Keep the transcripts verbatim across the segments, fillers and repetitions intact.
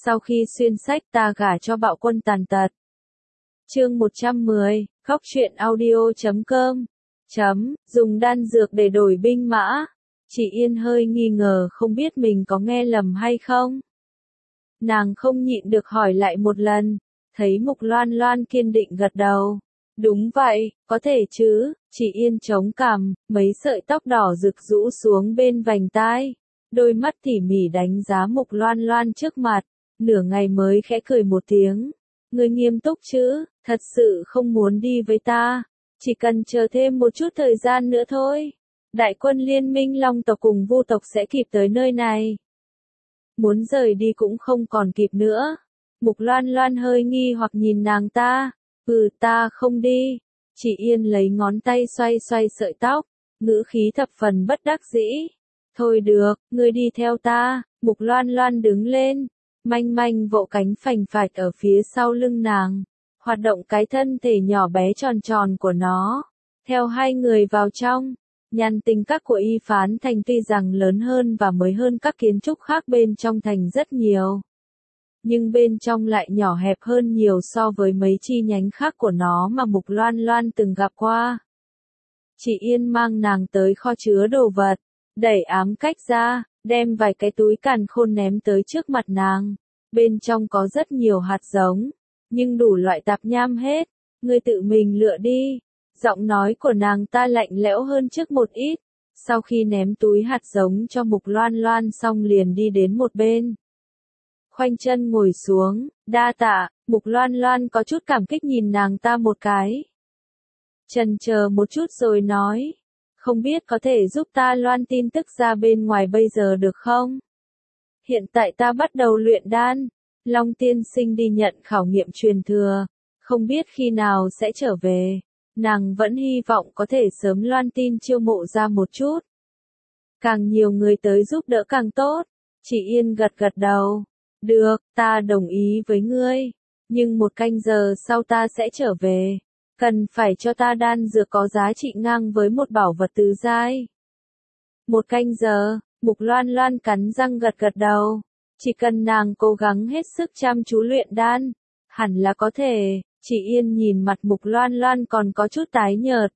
Sau khi xuyên sách ta gả cho bạo quân tàn tật. Chương một trăm mười, khóc chuyện audio chấm com. Chấm, dùng đan dược để đổi binh mã. Chị Yên hơi nghi ngờ không biết mình có nghe lầm hay không. Nàng không nhịn được hỏi lại một lần, thấy Mục Loan Loan kiên định gật đầu. Đúng vậy, có thể chứ, chị Yên chống cằm, mấy sợi tóc đỏ rực rũ xuống bên vành tai. Đôi mắt tỉ mỉ đánh giá Mục Loan Loan trước mặt, nửa ngày mới khẽ cười một tiếng. Ngươi nghiêm túc chứ, thật sự không muốn đi với ta, chỉ cần chờ thêm một chút thời gian nữa thôi. Đại quân liên minh Long tộc cùng Vu tộc sẽ kịp tới nơi này. Muốn rời đi cũng không còn kịp nữa. Mục Loan Loan hơi nghi hoặc nhìn nàng ta. Ừ, ta không đi. Chị Yên lấy ngón tay xoay xoay sợi tóc, ngữ khí thập phần bất đắc dĩ. Thôi được, ngươi đi theo ta. Mục Loan Loan đứng lên, manh manh vỗ cánh phành phạch ở phía sau lưng nàng, hoạt động cái thân thể nhỏ bé tròn tròn của nó. Theo hai người vào trong, nhàn tình các của Y Phán Thành tuy rằng lớn hơn và mới hơn các kiến trúc khác bên trong thành rất nhiều, nhưng bên trong lại nhỏ hẹp hơn nhiều so với mấy chi nhánh khác của nó mà Mục Loan Loan từng gặp qua. Chị Yên mang nàng tới kho chứa đồ vật, đẩy ám cách ra, đem vài cái túi càn khôn ném tới trước mặt nàng. Bên trong có rất nhiều hạt giống, nhưng đủ loại tạp nham hết. Ngươi tự mình lựa đi. Giọng nói của nàng ta lạnh lẽo hơn trước một ít. Sau khi ném túi hạt giống cho Mục Loan Loan xong liền đi đến một bên, khoanh chân ngồi xuống. Đa tạ. Mục Loan Loan có chút cảm kích nhìn nàng ta một cái, chần chờ một chút rồi nói, không biết có thể giúp ta loan tin tức ra bên ngoài bây giờ được không? Hiện tại ta bắt đầu luyện đan, Long tiên sinh đi nhận khảo nghiệm truyền thừa, không biết khi nào sẽ trở về. Nàng vẫn hy vọng có thể sớm loan tin chiêu mộ ra một chút. Càng nhiều người tới giúp đỡ càng tốt. Chị Yên gật gật đầu. Được, ta đồng ý với ngươi. Nhưng một canh giờ sau ta sẽ trở về. Cần phải cho ta đan dược có giá trị ngang với một bảo vật tứ giai. Một canh giờ, Mục Loan Loan cắn răng gật gật đầu. Chỉ cần nàng cố gắng hết sức chăm chú luyện đan, hẳn là có thể. Chị Yên nhìn mặt Mục Loan Loan còn có chút tái nhợt.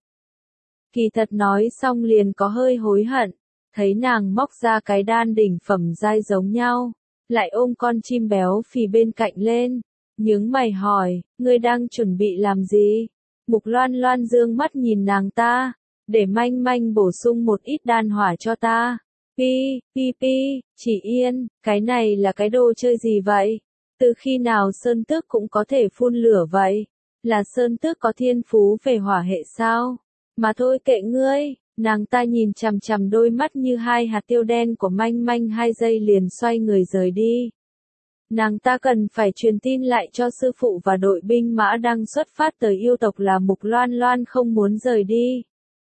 Kỳ thật nói xong liền có hơi hối hận, thấy nàng móc ra cái đan đỉnh phẩm giai giống nhau, lại ôm con chim béo phì bên cạnh lên, nhướng mày hỏi, ngươi đang chuẩn bị làm gì? Mục Loan Loan dương mắt nhìn nàng ta, để manh manh bổ sung một ít đan hỏa cho ta. Pi, pi pi, chị Yên, cái này là cái đồ chơi gì vậy? Từ khi nào Sơn Tước cũng có thể phun lửa vậy? Là Sơn Tước có thiên phú về hỏa hệ sao? Mà thôi kệ ngươi. Nàng ta nhìn chằm chằm đôi mắt như hai hạt tiêu đen của manh manh hai giây liền xoay người rời đi. Nàng ta cần phải truyền tin lại cho sư phụ và đội binh mã đang xuất phát tới yêu tộc là Mục Loan Loan không muốn rời đi.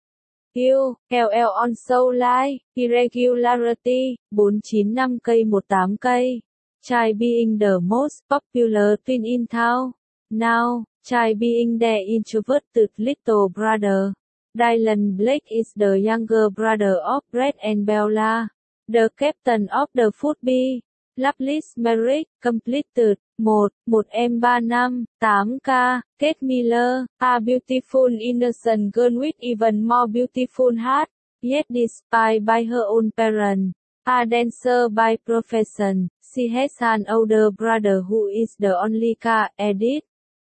Yêu, L L on Soul Line, Irregularity, bốn chín năm cây một tám cây. Try being the most popular twin in town. Now, try being the introverted little brother. Dylan Blake is the younger brother of Brett and Bella, the captain of the Football. Loveless marriage completed. một. một em ba năm, tám K. Kate Miller, a beautiful innocent girl with even more beautiful heart. Yet despite by her own parents, a dancer by profession, she has an older brother who is the only K. Edit.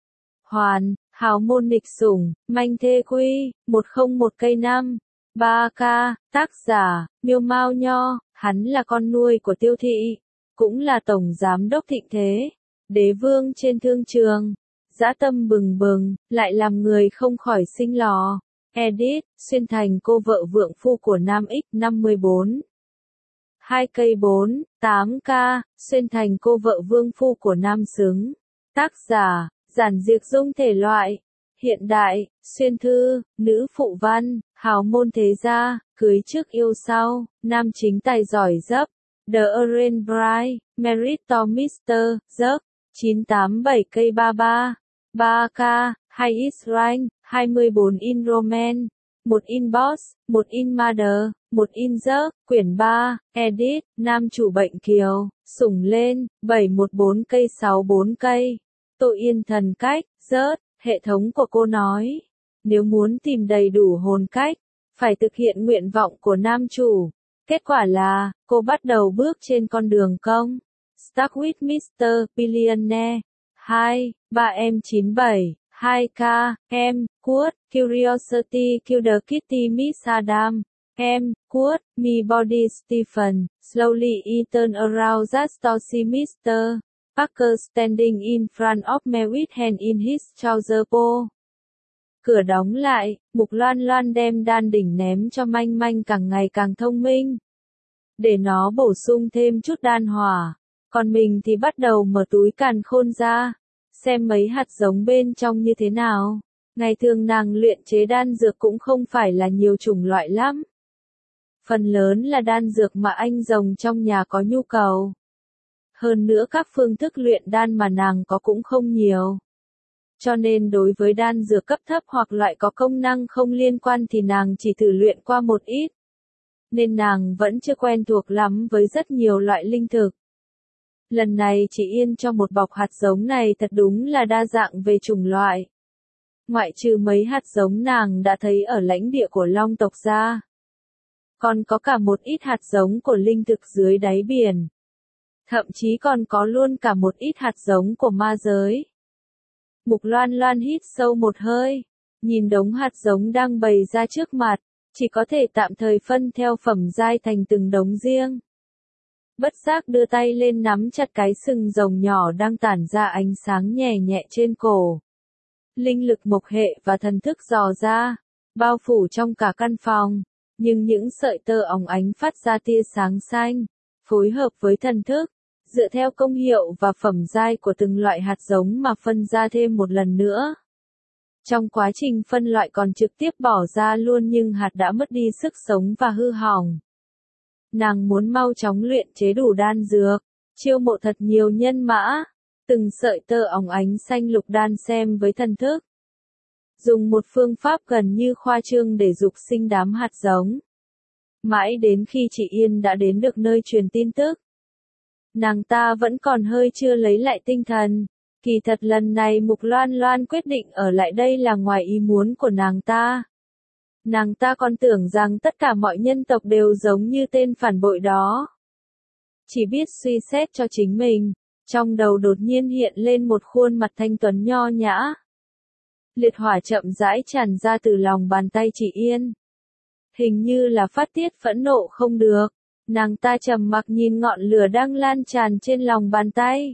Hoàn, hào môn nghịch sủng, manh thê quy, một không một cây năm. ba K, tác giả, Miêu Mao Nho, hắn là con nuôi của Tiêu Thị, cũng là tổng giám đốc Thịnh Thế, đế vương trên thương trường, dã tâm bừng bừng, lại làm người không khỏi sinh lò. Edit, xuyên thành cô vợ vượng phu của Nam X năm mươi bốn. hai cây bốn, tám K, xuyên thành cô vợ vương phu của Nam Xứng. Tác giả, Giản Diệc Dung thể loại, hiện đại, xuyên thư, nữ phụ văn, hào môn thế gia, cưới trước yêu sau, nam chính tài giỏi dấp. The Orange Bride, Merit to mister Giấc, chín tám bảy cây ba ba, ba K, hai is rank, hai mươi bốn in Roman, một in Boss, một in Mother, một in Giấc, quyển ba, Edit, nam chủ bệnh kiều, Sủng lên, bảy một bốn cây sáu bốn cây. Tô Yên thần cách, rớt, hệ thống của cô nói. Nếu muốn tìm đầy đủ hồn cách, phải thực hiện nguyện vọng của nam chủ. Kết quả là, cô bắt đầu bước trên con đường công. Start with mít-tơ Billionaire. hai, ba em chín bảy, hai k, em, Quote, Curiosity Kill the Kitty Miss Adam. Em, Quote, Me Body Stephen, Slowly I turn around that story mister Parker standing in front of me with hand in his trouser po. Cửa đóng lại, Mục Loan Loan đem đan đỉnh ném cho Manh Manh càng ngày càng thông minh. Để nó bổ sung thêm chút đan hỏa. Còn mình thì bắt đầu mở túi càn khôn ra. Xem mấy hạt giống bên trong như thế nào. Ngày thường nàng luyện chế đan dược cũng không phải là nhiều chủng loại lắm. Phần lớn là đan dược mà anh rồng trong nhà có nhu cầu. Hơn nữa các phương thức luyện đan mà nàng có cũng không nhiều. Cho nên đối với đan dược cấp thấp hoặc loại có công năng không liên quan thì nàng chỉ thử luyện qua một ít. Nên nàng vẫn chưa quen thuộc lắm với rất nhiều loại linh thực. Lần này chị Yên cho một bọc hạt giống này thật đúng là đa dạng về chủng loại. Ngoại trừ mấy hạt giống nàng đã thấy ở lãnh địa của Long tộc ra. Còn có cả một ít hạt giống của linh thực dưới đáy biển. Thậm chí còn có luôn cả một ít hạt giống của ma giới. Mục Loan Loan hít sâu một hơi, nhìn đống hạt giống đang bày ra trước mặt, chỉ có thể tạm thời phân theo phẩm giai thành từng đống riêng. Bất giác đưa tay lên nắm chặt cái sừng rồng nhỏ đang tản ra ánh sáng nhẹ nhẹ trên cổ. Linh lực mộc hệ và thần thức dò ra, bao phủ trong cả căn phòng, nhưng những sợi tơ óng ánh phát ra tia sáng xanh, phối hợp với thần thức, dựa theo công hiệu và phẩm giai của từng loại hạt giống mà phân ra thêm một lần nữa. Trong quá trình phân loại còn trực tiếp bỏ ra luôn nhưng hạt đã mất đi sức sống và hư hỏng. Nàng muốn mau chóng luyện chế đủ đan dược, chiêu mộ thật nhiều nhân mã, từng sợi tơ óng ánh xanh lục đan xem với thần thức. Dùng một phương pháp gần như khoa trương để dục sinh đám hạt giống. Mãi đến khi chị Yên đã đến được nơi truyền tin tức. Nàng ta vẫn còn hơi chưa lấy lại tinh thần. Kỳ thật lần này Mục Loan Loan quyết định ở lại đây là ngoài ý muốn của nàng ta. Nàng ta còn tưởng rằng tất cả mọi nhân tộc đều giống như tên phản bội đó. Chỉ biết suy xét cho chính mình, trong đầu đột nhiên hiện lên một khuôn mặt thanh tuấn nho nhã. Liệt hỏa chậm rãi tràn ra từ lòng bàn tay chị Yên. Hình như là phát tiết phẫn nộ không được. Nàng ta trầm mặc nhìn ngọn lửa đang lan tràn trên lòng bàn tay.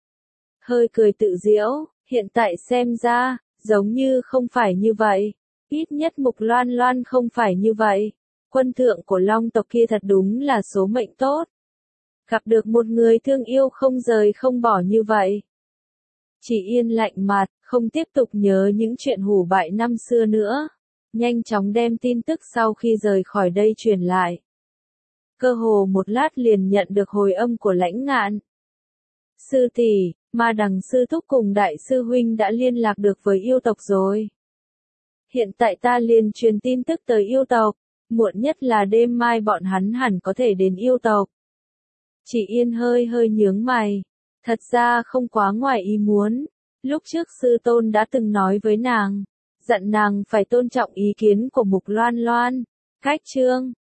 Hơi cười tự giễu, hiện tại xem ra, giống như không phải như vậy. Ít nhất Mục Loan Loan không phải như vậy. Quân thượng của Long tộc kia thật đúng là số mệnh tốt. Gặp được một người thương yêu không rời không bỏ như vậy. Chị Yên lạnh mặt, không tiếp tục nhớ những chuyện hủ bại năm xưa nữa. Nhanh chóng đem tin tức sau khi rời khỏi đây truyền lại. Cơ hồ một lát liền nhận được hồi âm của Lãnh Ngạn. Sư tỷ, Ma Đằng sư thúc cùng đại sư huynh đã liên lạc được với yêu tộc rồi. Hiện tại ta liền truyền tin tức tới yêu tộc, muộn nhất là đêm mai bọn hắn hẳn có thể đến yêu tộc. Chị Yên hơi hơi nhướng mày, thật ra không quá ngoài ý muốn, lúc trước sư tôn đã từng nói với nàng, dặn nàng phải tôn trọng ý kiến của Mục Loan Loan. Cách chương